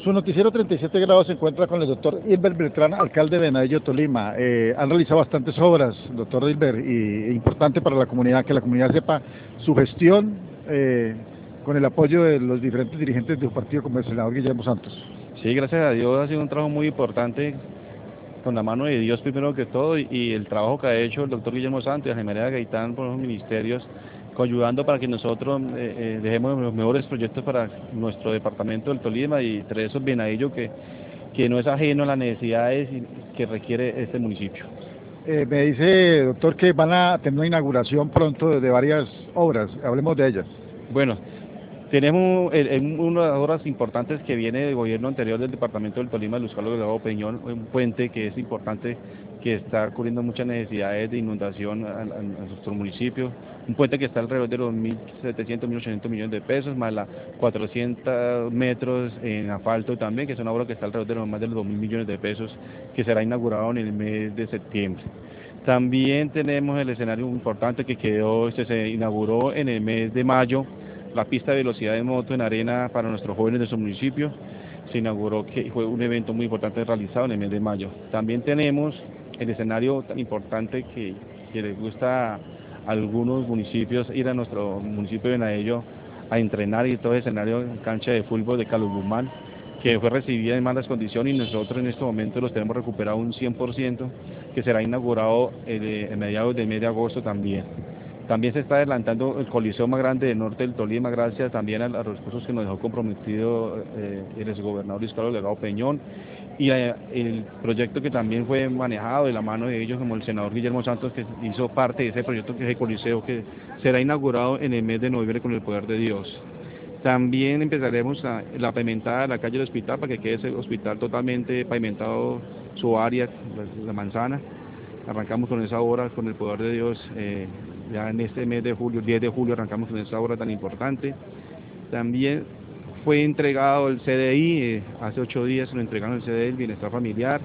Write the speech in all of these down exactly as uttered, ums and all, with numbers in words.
Su noticiero treinta y siete grados se encuentra con el doctor Hilbert Beltrán, alcalde de Venadillo, Tolima. Eh, han realizado bastantes obras, doctor Hilbert, y es importante para la comunidad que la comunidad sepa su gestión eh, con el apoyo de los diferentes dirigentes de su partido, como el senador Guillermo Santos. Sí, gracias a Dios ha sido un trabajo muy importante, con la mano de Dios primero que todo, y, y el trabajo que ha hecho el doctor Guillermo Santos y Ana María Gaitán por los ministerios, ayudando para que nosotros eh, eh, dejemos los mejores proyectos para nuestro departamento del Tolima, y entre esos Venadillo, que, que no es ajeno a las necesidades que requiere este municipio. Eh, me dice, doctor, que van a tener una inauguración pronto de, de varias obras, hablemos de ellas. Bueno, tenemos eh, una de las obras importantes que viene del gobierno anterior del departamento del Tolima, Luis Carlos Delgado Peñón, un puente que es importante, que está cubriendo muchas necesidades de inundación a, a, a nuestro municipio, un puente que está alrededor de los mil setecientos, mil ochocientos millones de pesos, más la cuatrocientos metros en asfalto también, que es una obra que está alrededor de los más de los dos mil millones de pesos, que será inaugurado en el mes de septiembre. También tenemos el escenario importante que quedó, este se inauguró en el mes de mayo, la pista de velocidad de moto en arena para nuestros jóvenes de su municipio. Se inauguró, que fue un evento muy importante realizado en el mes de mayo. También tenemos el escenario tan importante que, que les gusta a algunos municipios ir a nuestro municipio de Venadillo a entrenar, y todo el escenario en cancha de fútbol de Carlos Guzmán, que fue recibida en malas condiciones, y nosotros en este momento los tenemos recuperado un cien por ciento, que será inaugurado en mediados del mes de agosto también. También se está adelantando el coliseo más grande del norte del Tolima, gracias también a los recursos que nos dejó comprometido eh, el exgobernador Luis Carlos Delgado Peñón, y eh, el proyecto que también fue manejado de la mano de ellos, como el senador Guillermo Santos, que hizo parte de ese proyecto, que es el coliseo, que será inaugurado en el mes de noviembre con el poder de Dios. También empezaremos a, la pavimentada de la calle del hospital, para que quede ese hospital totalmente pavimentado, su área, la, la manzana. Arrancamos con esa obra, con el poder de Dios, eh, ya en este mes de julio, diez de julio, arrancamos con esa obra tan importante. También fue entregado el C D I, eh, hace ocho días se lo entregaron el C D I, el Bienestar Familiar,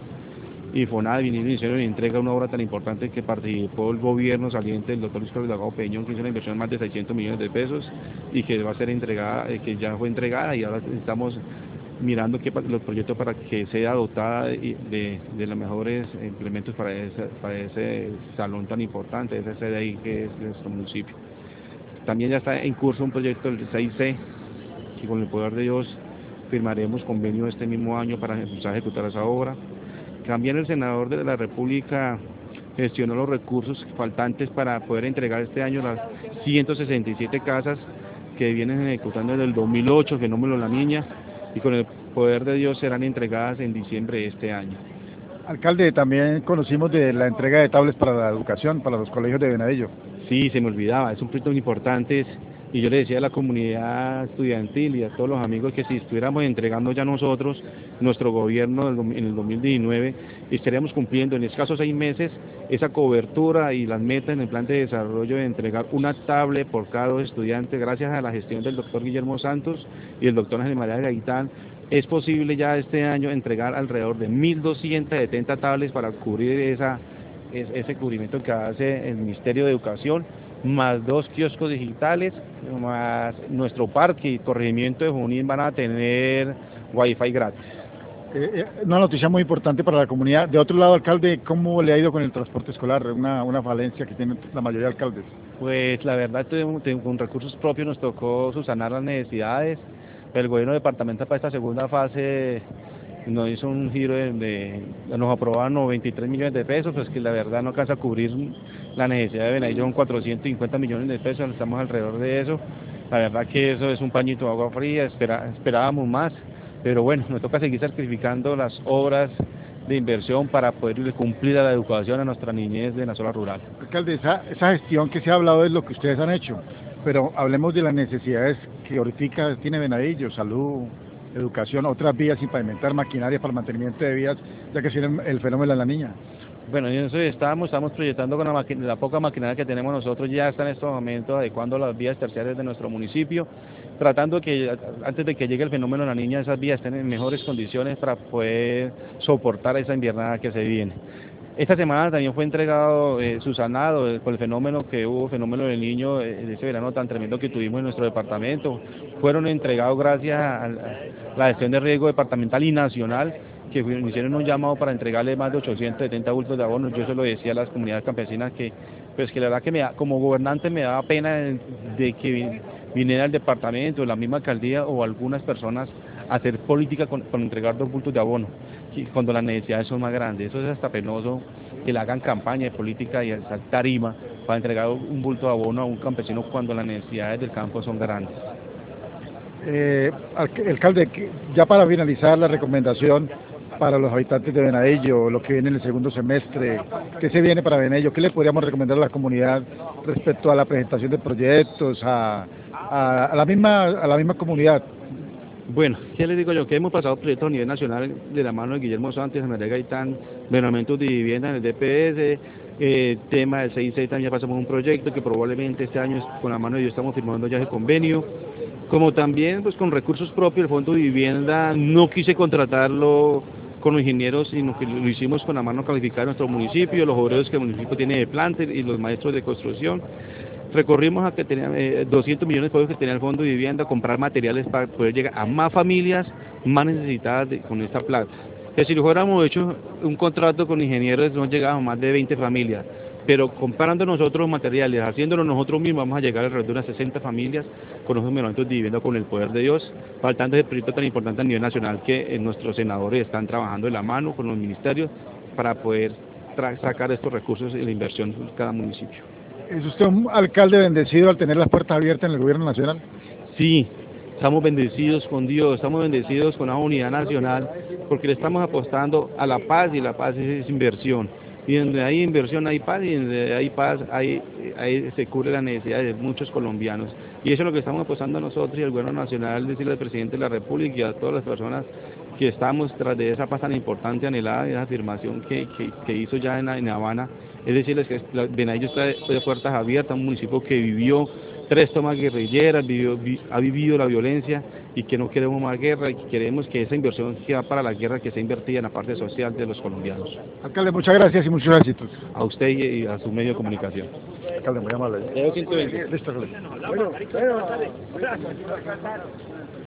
y FONAD vinieron y hicieron entrega una obra tan importante que participó el gobierno saliente del doctor Luis Carlos Delgado Peñón, que hizo una inversión de más de seiscientos millones de pesos, y que va a ser entregada, eh, que ya fue entregada, y ahora estamos mirando que, los proyectos para que sea dotada de, de, de los mejores implementos para ese, para ese salón tan importante, ese C D I que es nuestro municipio. También ya está en curso un proyecto del seis C, que con el poder de Dios firmaremos convenio este mismo año para empezar a ejecutar esa obra. También el senador de la República gestionó los recursos faltantes para poder entregar este año las ciento sesenta y siete casas que vienen ejecutando desde el dos mil ocho, fenómeno La Niña, y con el poder de Dios serán entregadas en diciembre de este año. Alcalde, también conocimos de la entrega de tablets para la educación, para los colegios de Venadillo. Sí, se me olvidaba, es un proyecto muy importante, y yo le decía a la comunidad estudiantil y a todos los amigos que si estuviéramos entregando ya nosotros, nuestro gobierno en el dos mil diecinueve, estaríamos cumpliendo en escasos seis meses esa cobertura y las metas en el plan de desarrollo de entregar una tablet por cada estudiante, gracias a la gestión del doctor Guillermo Santos y el doctor Ana María Gaitán. Es posible ya este año entregar alrededor de mil doscientas setenta tablets para cubrir esa, ese cubrimiento que hace el Ministerio de Educación, más dos kioscos digitales, más nuestro parque y corregimiento de Junín van a tener wifi gratis. Eh, una noticia muy importante para la comunidad. De otro lado, alcalde, ¿cómo le ha ido con el transporte escolar? Una, una falencia que tienen la mayoría de alcaldes. Pues la verdad, con recursos propios nos tocó subsanar las necesidades, pero el gobierno departamental para esta segunda fase nos hizo un giro de, de nos aprobaron noventa y tres millones de pesos, pues que la verdad no alcanza a cubrir la necesidad de Venadillo, son cuatrocientos cincuenta millones de pesos, estamos alrededor de eso. La verdad que eso es un pañito de agua fría, espera, esperábamos más, pero bueno, nos toca seguir sacrificando las obras de inversión para poder cumplir a la educación a nuestra niñez de la zona rural. Alcalde, esa, esa gestión que se ha hablado es lo que ustedes han hecho, pero hablemos de las necesidades que ahorita tiene Venadillo: salud, educación, otras vías sin pavimentar, maquinaria para el mantenimiento de vías, ya que tiene el fenómeno de La Niña. Bueno, en eso estamos, estamos proyectando con la, la poca maquinaria que tenemos nosotros, ya está en estos momentos adecuando las vías terciarias de nuestro municipio, tratando que antes de que llegue el fenómeno de La Niña, esas vías estén en mejores condiciones para poder soportar esa inviernada que se viene. Esta semana también fue entregado, eh, subsanado eh, por el fenómeno que hubo, fenómeno del niño, eh, de ese verano tan tremendo que tuvimos en nuestro departamento. Fueron entregados gracias a la gestión de riesgo departamental y nacional, que hicieron un llamado para entregarle más de ochocientos setenta bultos de abonos. Yo se lo decía a las comunidades campesinas que, pues que la verdad que me da, como gobernante me daba pena de, de que viniera el departamento, la misma alcaldía o algunas personas a hacer política con, con entregar dos bultos de abono, cuando las necesidades son más grandes. Eso es hasta penoso que le hagan campaña de política y esa tarima para entregar un bulto de abono a un campesino cuando las necesidades del campo son grandes. Eh, alcalde, ya para finalizar la recomendación para los habitantes de Venadillo, lo que viene en el segundo semestre, ¿qué se viene para Venadillo? ¿Qué le podríamos recomendar a la comunidad respecto a la presentación de proyectos, a, a, a la misma a la misma comunidad? Bueno, ¿qué les digo yo? Que hemos pasado proyectos a nivel nacional de la mano de Guillermo Santos, María Gaitán, Venamientos de vivienda en el D P S, eh, tema del seis seis también ya pasamos un proyecto que probablemente este año con la mano de Dios estamos firmando ya ese convenio, como también pues con recursos propios, el Fondo de Vivienda no quise contratarlo con los ingenieros, sino que lo hicimos con la mano calificada de nuestro municipio, los obreros que el municipio tiene de planta y los maestros de construcción. Recorrimos a que tenía eh, doscientos millones de pesos que tenía el Fondo de Vivienda, comprar materiales para poder llegar a más familias más necesitadas de, con esta plata. Que si lo hubiéramos hecho un contrato con ingenieros no llegábamos a más de veinte familias, pero comprando nosotros los materiales, haciéndolo nosotros mismos, vamos a llegar alrededor de unas sesenta familias con esos momentos de vivienda con el poder de Dios, faltando ese proyecto tan importante a nivel nacional que eh, nuestros senadores están trabajando de la mano con los ministerios para poder sacar estos recursos y la inversión en cada municipio. ¿Es usted un alcalde bendecido al tener las puertas abiertas en el gobierno nacional? Sí, estamos bendecidos con Dios, estamos bendecidos con la unidad nacional, porque le estamos apostando a la paz y la paz es inversión. Y donde hay inversión hay paz y donde hay paz hay, hay, se cubre la necesidad de muchos colombianos. Y eso es lo que estamos apostando nosotros y el gobierno nacional, decirle al presidente de la República y a todas las personas que estamos tras de esa paz tan importante, anhelada, esa afirmación que, que, que hizo ya en, en Habana, es decirles que Venadillo está de puertas abiertas, un municipio que vivió tres tomas guerrilleras, vivió, vi, ha vivido la violencia y que no queremos más guerra y que queremos que esa inversión sea para la guerra que sea invertida en la parte social de los colombianos. Alcalde, muchas gracias y muchos éxitos. A usted y a su medio de comunicación. Alcalde, muy amable. ciento veinte. Listo, alcalde. Bueno, bueno.